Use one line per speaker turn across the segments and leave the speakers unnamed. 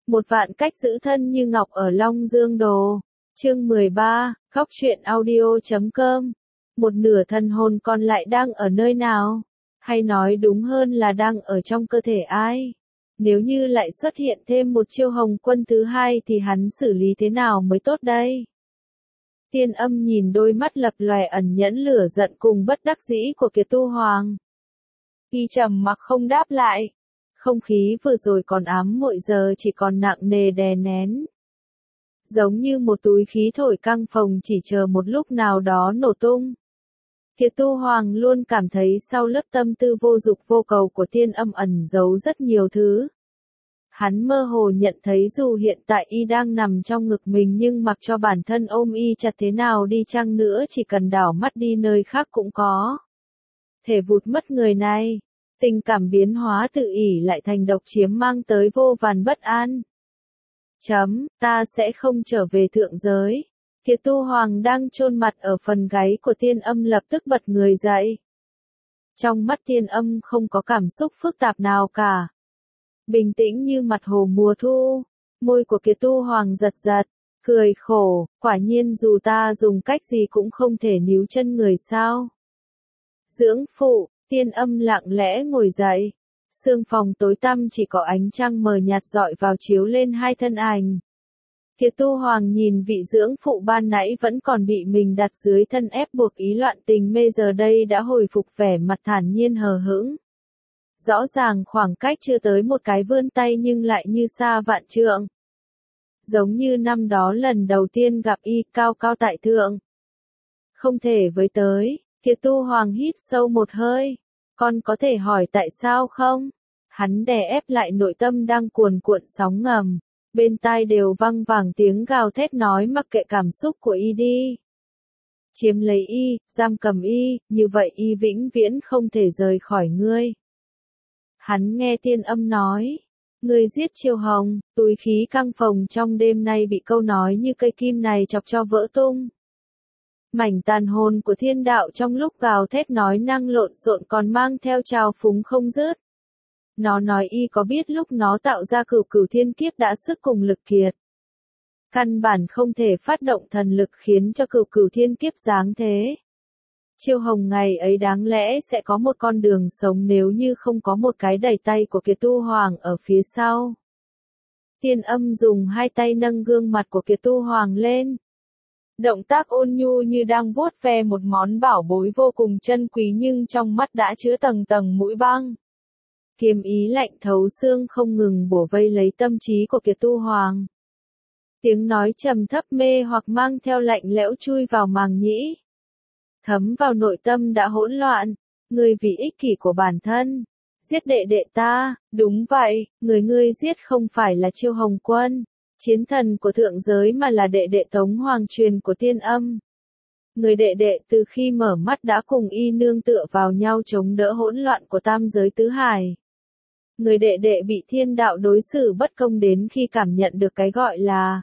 Một vạn cách giữ thân như ngọc ở Long Dương Đồ. Chương 13, Góc truyện audio.com. Một nửa thần hồn còn lại đang ở nơi nào? Hay nói đúng hơn là đang ở trong cơ thể ai? Nếu như lại xuất hiện thêm một Chiêu Hồng Quân thứ hai thì hắn xử lý thế nào mới tốt đây? Tiên Âm nhìn đôi mắt lập lòe ẩn nhẫn lửa giận cùng bất đắc dĩ của Kiệt Tu Hoàng. Y trầm mặc không đáp lại. Không khí vừa rồi còn ám muội giờ chỉ còn nặng nề đè nén. Giống như một túi khí thổi căng phồng chỉ chờ một lúc nào đó nổ tung. Kiệt Tu Hoàng luôn cảm thấy sau lớp tâm tư vô dục vô cầu của Tiên Âm ẩn giấu rất nhiều thứ. Hắn mơ hồ nhận thấy dù hiện tại y đang nằm trong ngực mình nhưng mặc cho bản thân ôm y chặt thế nào đi chăng nữa chỉ cần đảo mắt đi nơi khác cũng có thể vụt mất người này. Tình cảm biến hóa tự ỷ lại thành độc chiếm mang tới vô vàn bất an. Ta sẽ không trở về thượng giới. Kiệt Tu Hoàng đang chôn mặt ở phần gáy của Tiên Âm lập tức bật người dậy. Trong mắt Tiên Âm không có cảm xúc phức tạp nào cả. Bình tĩnh như mặt hồ mùa thu. Môi của Kiệt Tu Hoàng giật giật, cười khổ, quả nhiên dù ta dùng cách gì cũng không thể níu chân người sao. Dưỡng phụ. Tiên Âm lặng lẽ ngồi dậy. Sương phòng tối tăm chỉ có ánh trăng mờ nhạt rọi vào chiếu lên hai thân ảnh. Kiệt Tu Hoàng nhìn vị dưỡng phụ ban nãy vẫn còn bị mình đặt dưới thân ép buộc ý loạn tình mê giờ đây đã hồi phục vẻ mặt thản nhiên hờ hững. Rõ ràng khoảng cách chưa tới một cái vươn tay nhưng lại như xa vạn trượng. Giống như năm đó lần đầu tiên gặp y cao cao tại thượng. Không thể với tới. Kiệt Tu Hoàng hít sâu một hơi. Con có thể hỏi tại sao không? Hắn đè ép lại nội tâm đang cuồn cuộn sóng ngầm. Bên tai đều vang vẳng tiếng gào thét nói mặc kệ cảm xúc của y đi. Chiếm lấy y, giam cầm y, như vậy y vĩnh viễn không thể rời khỏi ngươi. Hắn nghe Tiên Âm nói. Ngươi giết Chiêu Hồng, túi khí căng phồng trong đêm nay bị câu nói như cây kim này chọc cho vỡ tung. Mảnh tàn hồn của thiên đạo trong lúc gào thét nói năng lộn xộn còn mang theo trào phúng không dứt. Nó nói y có biết lúc nó tạo ra cửu cửu thiên kiếp đã sức cùng lực kiệt. Căn bản không thể phát động thần lực khiến cho cửu cửu thiên kiếp giáng thế. Chiêu Hồng ngày ấy đáng lẽ sẽ có một con đường sống nếu như không có một cái đẩy tay của Kiệt Tu Hoàng ở phía sau. Tiên Âm dùng hai tay nâng gương mặt của Kiệt Tu Hoàng lên. Động tác ôn nhu như đang vuốt ve một món bảo bối vô cùng chân quý nhưng trong mắt đã chứa tầng tầng mũi băng. Kiếm ý lạnh thấu xương không ngừng bổ vây lấy tâm trí của Kiệt Tu Hoàng. Tiếng nói trầm thấp mê hoặc mang theo lạnh lẽo chui vào màng nhĩ. Thấm vào nội tâm đã hỗn loạn. Ngươi vì ích kỷ của bản thân. Giết đệ đệ ta, đúng vậy, người ngươi giết không phải là Chiêu Hồng Quân. Chiến thần của thượng giới mà là đệ đệ Tống Hoàng truyền của Tiên Âm. Người đệ đệ từ khi mở mắt đã cùng y nương tựa vào nhau chống đỡ hỗn loạn của tam giới tứ hải. Người đệ đệ bị thiên đạo đối xử bất công đến khi cảm nhận được cái gọi là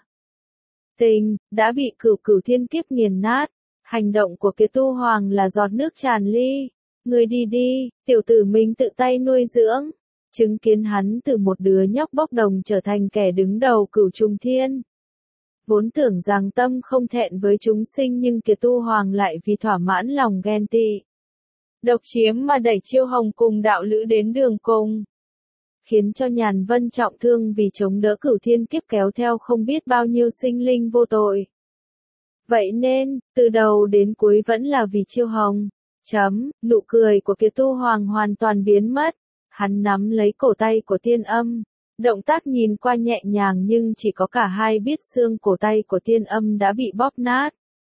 tình, đã bị cửu cửu thiên kiếp nghiền nát. Hành động của Kiệt Tu Hoàng là giọt nước tràn ly. Người đi đi, tiểu tử mình tự tay nuôi dưỡng. Chứng kiến hắn từ một đứa nhóc bốc đồng trở thành kẻ đứng đầu cửu trùng thiên. Vốn tưởng rằng tâm không thẹn với chúng sinh nhưng Kiệt Tu Hoàng lại vì thỏa mãn lòng ghen tị. Độc chiếm mà đẩy Chiêu Hồng cùng đạo lữ đến đường cùng. Khiến cho Nhàn Vân trọng thương vì chống đỡ cửu thiên kiếp kéo theo không biết bao nhiêu sinh linh vô tội. Vậy nên, từ đầu đến cuối vẫn là vì Chiêu Hồng. Nụ cười của Kiệt Tu Hoàng hoàn toàn biến mất. Hắn nắm lấy cổ tay của Tiên Âm. Động tác nhìn qua nhẹ nhàng nhưng chỉ có cả hai biết xương cổ tay của Tiên Âm đã bị bóp nát.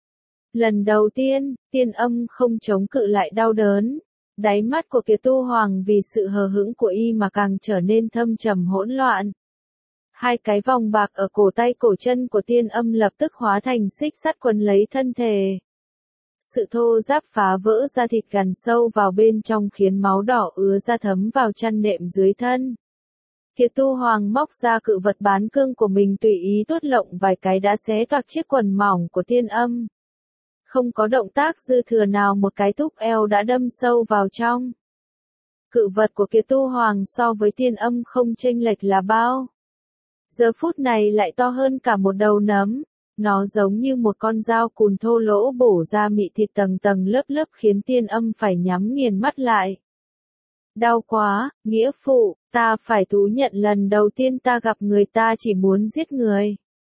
Lần đầu tiên, Tiên Âm không chống cự lại đau đớn. Đáy mắt của Kiệt Tu Hoàng vì sự hờ hững của y mà càng trở nên thâm trầm hỗn loạn. Hai cái vòng bạc ở cổ tay cổ chân của Tiên Âm lập tức hóa thành xích sắt quấn lấy thân thể. Sự thô ráp phá vỡ ra thịt gằn sâu vào bên trong khiến máu đỏ ứa ra thấm vào chăn nệm dưới thân. Kiệt Tu Hoàng móc ra cự vật bán cương của mình tùy ý tuốt lộng vài cái đã xé toạc chiếc quần mỏng của Tiên Âm. Không có động tác dư thừa nào một cái thúc eo đã đâm sâu vào trong. Cự vật của Kiệt Tu Hoàng so với Tiên Âm không chênh lệch là bao. giờ phút này lại to hơn cả một đầu nấm. Nó giống như một con dao cùn thô lỗ bổ ra mị thịt tầng tầng lớp lớp khiến Tiên Âm phải nhắm nghiền mắt lại. Đau quá, nghĩa phụ, ta phải thú nhận lần đầu tiên ta gặp người ta chỉ muốn giết người.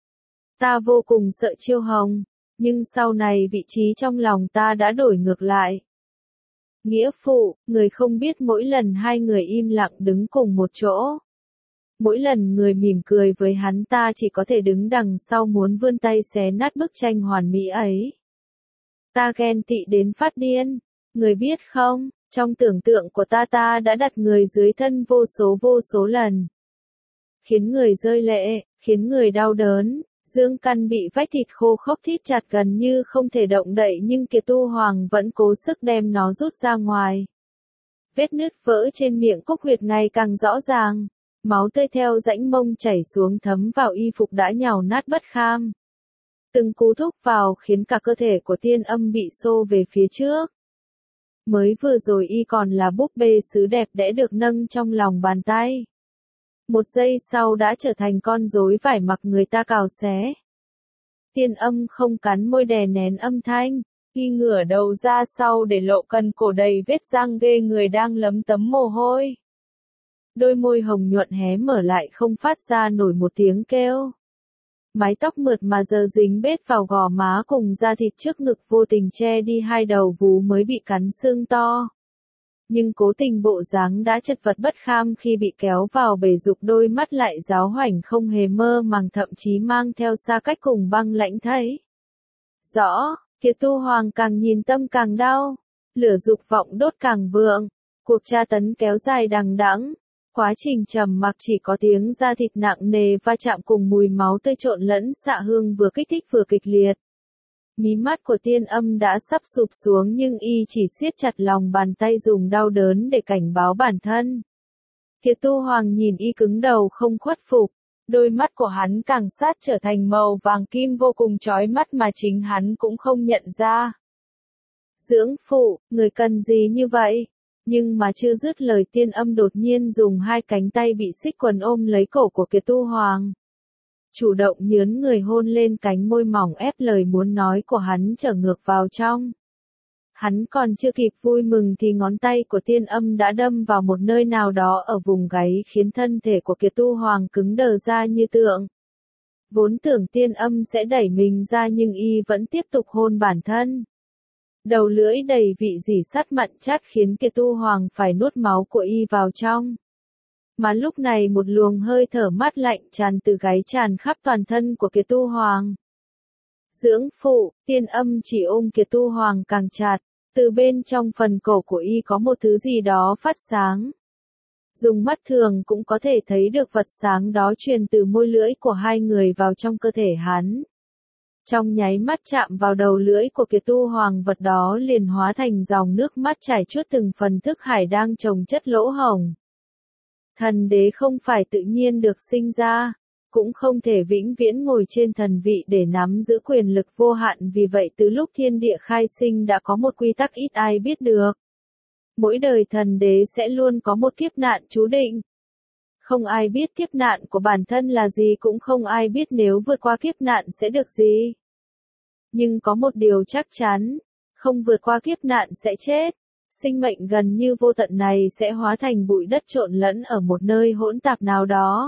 Ta vô cùng sợ Chiêu Hồng, nhưng sau này vị trí trong lòng ta đã đổi ngược lại. Nghĩa phụ, người không biết mỗi lần hai người im lặng đứng cùng một chỗ. Mỗi lần người mỉm cười với hắn ta chỉ có thể đứng đằng sau muốn vươn tay xé nát bức tranh hoàn mỹ ấy. Ta ghen tị đến phát điên, người biết không, trong tưởng tượng của ta đã đặt người dưới thân vô số lần. Khiến người rơi lệ, khiến người đau đớn, dương căn bị vách thịt khô khốc thít chặt gần như không thể động đậy nhưng Kiệt Tu Hoàng vẫn cố sức đem nó rút ra ngoài. Vết nứt vỡ trên miệng cúc huyệt ngày càng rõ ràng. Máu tươi theo rãnh mông chảy xuống thấm vào y phục đã nhàu nát bất kham. Từng cú thúc vào khiến cả cơ thể của Tiên Âm bị xô về phía trước. Mới vừa rồi y còn là búp bê sứ đẹp đẽ được nâng trong lòng bàn tay. Một giây sau đã trở thành con rối vải mặc người ta cào xé. Tiên Âm không cắn môi đè nén âm thanh, y ngửa đầu ra sau để lộ cần cổ đầy vết răng ghê người đang lấm tấm mồ hôi. Đôi môi hồng nhuận hé mở lại không phát ra nổi một tiếng kêu. Mái tóc mượt mà giờ dính bết vào gò má cùng da thịt trước ngực vô tình che đi hai đầu vú mới bị cắn xương to. Nhưng cố tình bộ dáng đã chật vật bất kham khi bị kéo vào bể dục đôi mắt lại giáo hoảnh không hề mơ màng thậm chí mang theo xa cách cùng băng lãnh thấy. Rõ, Kiệt Tu Hoàng càng nhìn tâm càng đau, lửa dục vọng đốt càng vượng, cuộc tra tấn kéo dài đằng đẵng. Quá trình trầm mặc chỉ có tiếng da thịt nặng nề va chạm cùng mùi máu tươi trộn lẫn xạ hương vừa kích thích vừa kịch liệt. Mí mắt của Tiên Âm đã sắp sụp xuống nhưng y chỉ siết chặt lòng bàn tay dùng đau đớn để cảnh báo bản thân. Kiệt Tu Hoàng nhìn y cứng đầu không khuất phục, đôi mắt của hắn càng sát trở thành màu vàng kim vô cùng chói mắt mà chính hắn cũng không nhận ra. Dưỡng phụ, người cần gì như vậy? Nhưng mà chưa dứt lời Tiên Âm đột nhiên dùng hai cánh tay bị xích quần ôm lấy cổ của Kiệt Tu Hoàng. Chủ động nhướn người hôn lên cánh môi mỏng ép lời muốn nói của hắn trở ngược vào trong. Hắn còn chưa kịp vui mừng thì ngón tay của Tiên Âm đã đâm vào một nơi nào đó ở vùng gáy khiến thân thể của Kiệt Tu Hoàng cứng đờ ra như tượng. Vốn tưởng Tiên Âm sẽ đẩy mình ra nhưng y vẫn tiếp tục hôn bản thân. Đầu lưỡi đầy vị dỉ sắt mặn chát khiến Kiệt Tu Hoàng phải nuốt máu của y vào trong. Mà lúc này một luồng hơi thở mát lạnh tràn từ gáy tràn khắp toàn thân của Kiệt Tu Hoàng. Dưỡng phụ, Tiên Âm chỉ ôm Kiệt Tu Hoàng càng chặt, từ bên trong phần cổ của y có một thứ gì đó phát sáng. Dùng mắt thường cũng có thể thấy được vật sáng đó truyền từ môi lưỡi của hai người vào trong cơ thể hắn. Trong nháy mắt chạm vào đầu lưỡi của Kiệt Tu Hoàng vật đó liền hóa thành dòng nước mắt chảy chuốt từng phần thức hải đang chồng chất lỗ hổng. Thần đế không phải tự nhiên được sinh ra, cũng không thể vĩnh viễn ngồi trên thần vị để nắm giữ quyền lực vô hạn vì vậy từ lúc thiên địa khai sinh đã có một quy tắc ít ai biết được. Mỗi đời thần đế sẽ luôn có một kiếp nạn chú định. Không ai biết kiếp nạn của bản thân là gì cũng không ai biết nếu vượt qua kiếp nạn sẽ được gì. Nhưng có một điều chắc chắn, không vượt qua kiếp nạn sẽ chết. Sinh mệnh gần như vô tận này sẽ hóa thành bụi đất trộn lẫn ở một nơi hỗn tạp nào đó.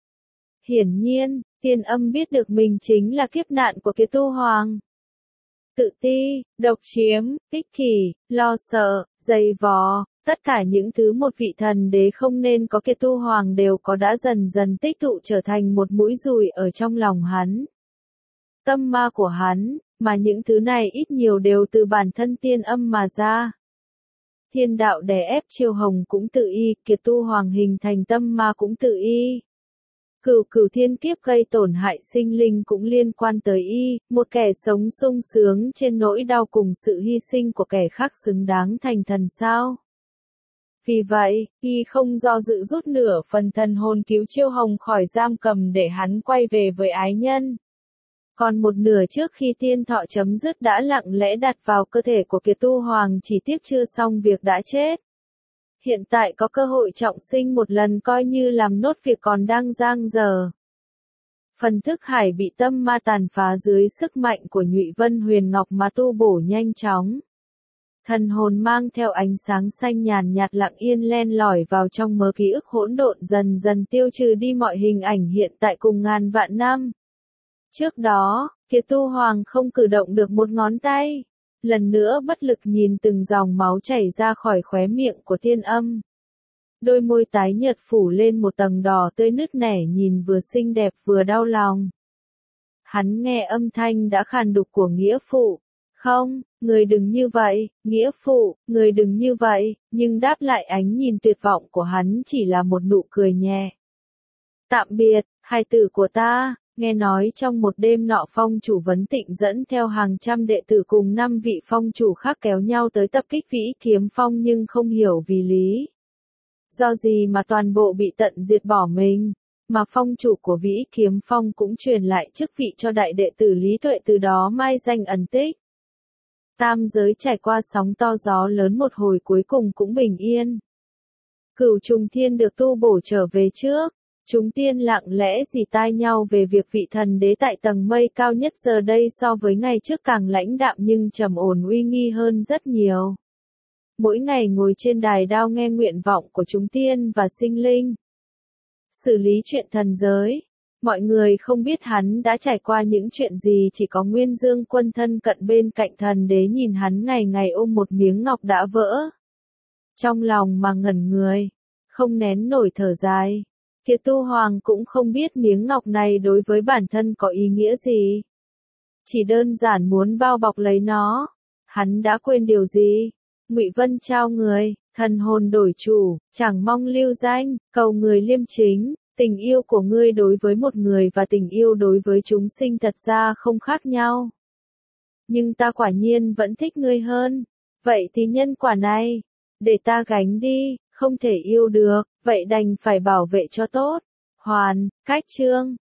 Hiển nhiên, Tiên Âm biết được mình chính là kiếp nạn của Kiệt Tu Hoàng. Tự ti, độc chiếm, ích kỷ, lo sợ, dày vò, tất cả những thứ một vị thần đế không nên có Kiệt Tu Hoàng đều có đã dần dần tích tụ trở thành một mũi dùi ở trong lòng hắn. Tâm ma của hắn, mà những thứ này ít nhiều đều từ bản thân Tiên Âm mà ra. Thiên đạo đè ép Chiêu Hồng cũng tự y, Kiệt Tu Hoàng hình thành tâm ma cũng tự y. Cửu thiên kiếp gây tổn hại sinh linh cũng liên quan tới y, một kẻ sống sung sướng trên nỗi đau cùng sự hy sinh của kẻ khác xứng đáng thành thần sao. Vì vậy, y không do dự rút nửa phần thần hồn cứu Chiêu Hồng khỏi giam cầm để hắn quay về với ái nhân. Còn một nửa trước khi tiên thọ chấm dứt đã lặng lẽ đặt vào cơ thể của Kiệt Tu Hoàng chỉ tiếc chưa xong việc đã chết. Hiện tại có cơ hội trọng sinh một lần coi như làm nốt việc còn đang dang dở. Phần thức hải bị tâm ma tàn phá dưới sức mạnh của Nhụy Vân Huyền Ngọc mà tu bổ nhanh chóng. Thần hồn mang theo ánh sáng xanh nhàn nhạt lặng yên len lỏi vào trong mớ ký ức hỗn độn, dần dần tiêu trừ đi mọi hình ảnh hiện tại cùng ngàn vạn năm. Trước đó, Kiệt Tu Hoàng không cử động được một ngón tay. Lần nữa bất lực nhìn từng dòng máu chảy ra khỏi khóe miệng của Tiên Âm. Đôi môi tái nhợt phủ lên một tầng đỏ tươi nứt nẻ, nhìn vừa xinh đẹp vừa đau lòng. Hắn nghe âm thanh đã khàn đục của nghĩa phụ. Không, người đừng như vậy, nghĩa phụ, người đừng như vậy, nhưng đáp lại ánh nhìn tuyệt vọng của hắn chỉ là một nụ cười nhẹ. Tạm biệt, hài tử của ta. Nghe nói trong một đêm nọ phong chủ Vấn Tịnh dẫn theo hàng trăm đệ tử cùng 5 vị phong chủ khác kéo nhau tới tập kích Vĩ Kiếm Phong, nhưng không hiểu vì lý do gì mà toàn bộ bị tận diệt bỏ mình, mà phong chủ của Vĩ Kiếm Phong cũng truyền lại chức vị cho đại đệ tử Lý Tuệ, từ đó mai danh ẩn tích. Tam giới trải qua sóng to gió lớn một hồi cuối cùng cũng bình yên. Cửu Trùng Thiên được tu bổ trở về trước. Chúng tiên lặng lẽ rì tai nhau về việc vị thần đế tại tầng mây cao nhất giờ đây so với ngày trước càng lãnh đạm nhưng trầm ổn uy nghi hơn rất nhiều. Mỗi ngày ngồi trên đài đao nghe nguyện vọng của chúng tiên và sinh linh. Xử lý chuyện thần giới. Mọi người không biết hắn đã trải qua những chuyện gì, chỉ có Nguyên Dương Quân thân cận bên cạnh thần đế nhìn hắn ngày ngày ôm một miếng ngọc đã vỡ. Trong lòng mà ngẩn người, không nén nổi thở dài. Kiệt Tu Hoàng cũng không biết miếng ngọc này đối với bản thân có ý nghĩa gì. Chỉ đơn giản muốn bao bọc lấy nó. Hắn đã quên điều gì? Ngụy Vân trao người, thần hồn đổi chủ, chẳng mong lưu danh, cầu người liêm chính. Tình yêu của ngươi đối với một người và tình yêu đối với chúng sinh thật ra không khác nhau. Nhưng ta quả nhiên vẫn thích ngươi hơn. Vậy thì nhân quả này, để ta gánh đi. Không thể yêu được, vậy đành phải bảo vệ cho tốt. Hoàn, cách chương.